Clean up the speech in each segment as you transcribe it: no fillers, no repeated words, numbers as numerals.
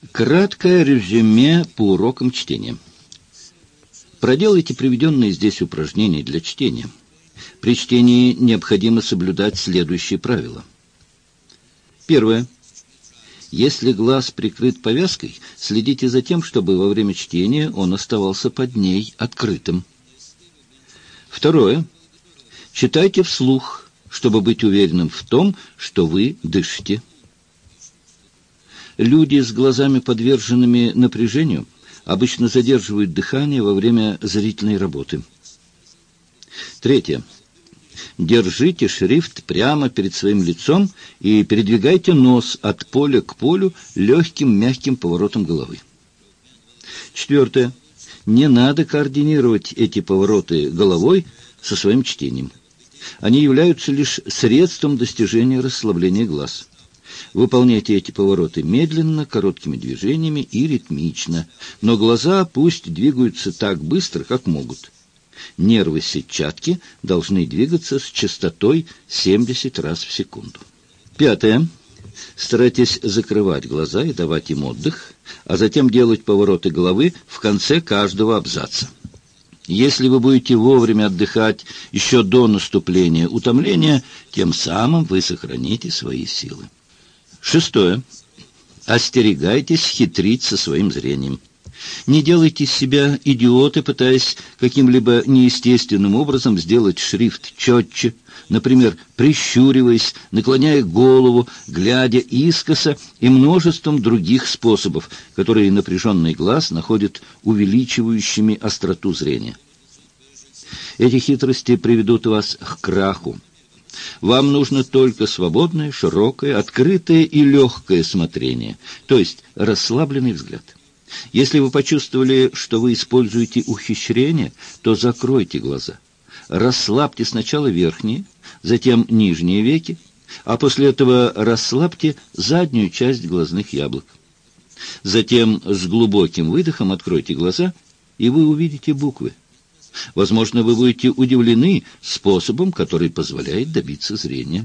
Краткое резюме по урокам чтения. Проделайте приведенные здесь упражнения для чтения. При чтении необходимо соблюдать следующие правила. Первое. Если глаз прикрыт повязкой, следите за тем, чтобы во время чтения он оставался под ней открытым. Второе. Читайте вслух, чтобы быть уверенным в том, что вы дышите. Люди с глазами, подверженными напряжению, обычно задерживают дыхание во время зрительной работы. Третье. Держите шрифт прямо перед своим лицом и передвигайте нос от поля к полю легким мягким поворотом головы. Четвертое. Не надо координировать эти повороты головой со своим чтением. Они являются лишь средством достижения расслабления глаз. Выполняйте эти повороты медленно, короткими движениями и ритмично, но глаза пусть двигаются так быстро, как могут. Нервы сетчатки должны двигаться с частотой 70 раз в секунду. Пятое. Старайтесь закрывать глаза и давать им отдых, а затем делать повороты головы в конце каждого абзаца. Если вы будете вовремя отдыхать еще до наступления утомления, тем самым вы сохраните свои силы. Шестое. Остерегайтесь хитрить со своим зрением. Не делайте из себя идиоты, пытаясь каким-либо неестественным образом сделать шрифт четче, например, прищуриваясь, наклоняя голову, глядя искоса и множеством других способов, которые напряженный глаз находит увеличивающими остроту зрения. Эти хитрости приведут вас к краху. Вам нужно только свободное, широкое, открытое и легкое смотрение, то есть расслабленный взгляд. Если вы почувствовали, что вы используете ухищрение, то закройте глаза. Расслабьте сначала верхние, затем нижние веки, а после этого расслабьте заднюю часть глазных яблок. Затем с глубоким выдохом откройте глаза, и вы увидите буквы. Возможно, вы будете удивлены способом, который позволяет добиться зрения.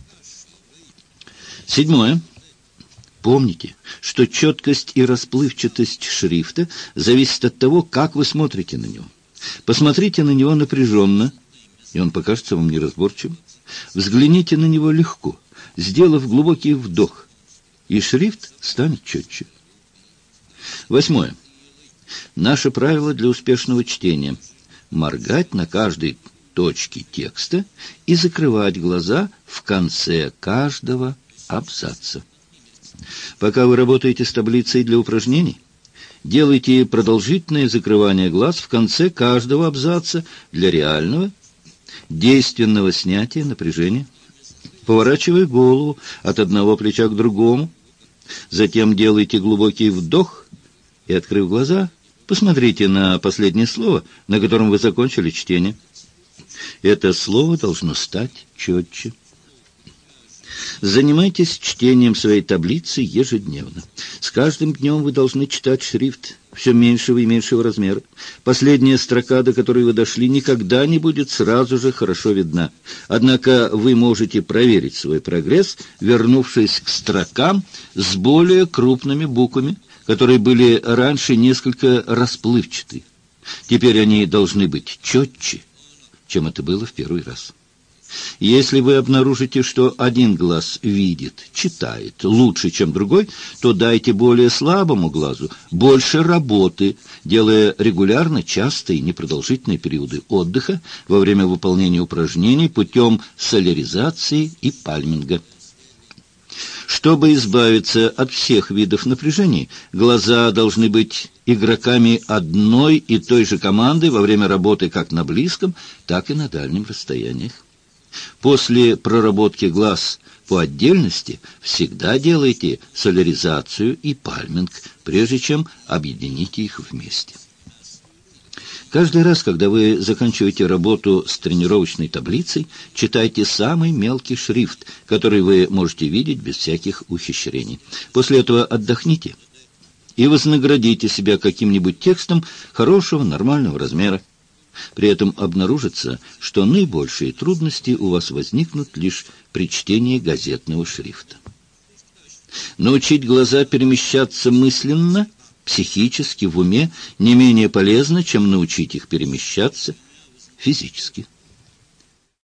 Седьмое. Помните, что четкость и расплывчатость шрифта зависит от того, как вы смотрите на него. Посмотрите на него напряженно, и он покажется вам неразборчивым. Взгляните на него легко, сделав глубокий вдох, и шрифт станет четче. Восьмое. Наше правило для успешного чтения – моргать на каждой точке текста и закрывать глаза в конце каждого абзаца. Пока вы работаете с таблицей для упражнений, делайте продолжительное закрывание глаз в конце каждого абзаца для реального, действенного снятия напряжения, поворачивая голову от одного плеча к другому. Затем делайте глубокий вдох и, открыв глаза, посмотрите на последнее слово, на котором вы закончили чтение. Это слово должно стать четче. Занимайтесь чтением своей таблицы ежедневно. С каждым днем вы должны читать шрифт все меньшего и меньшего размера. Последняя строка, до которой вы дошли, никогда не будет сразу же хорошо видна. Однако вы можете проверить свой прогресс, вернувшись к строкам с более крупными буквами, которые были раньше несколько расплывчаты. Теперь они должны быть четче, чем это было в первый раз. Если вы обнаружите, что один глаз видит, читает лучше, чем другой, то дайте более слабому глазу больше работы, делая регулярно частые непродолжительные периоды отдыха во время выполнения упражнений путем соляризации и пальминга. Чтобы избавиться от всех видов напряжений, глаза должны быть игроками одной и той же команды во время работы как на близком, так и на дальнем расстояниях. После проработки глаз по отдельности всегда делайте соляризацию и пальминг, прежде чем объедините их вместе. Каждый раз, когда вы заканчиваете работу с тренировочной таблицей, читайте самый мелкий шрифт, который вы можете видеть без всяких ухищрений. После этого отдохните и вознаградите себя каким-нибудь текстом хорошего, нормального размера. При этом обнаружится, что наибольшие трудности у вас возникнут лишь при чтении газетного шрифта. Научить глаза перемещаться мысленно, психически, в уме не менее полезно, чем научить их перемещаться физически.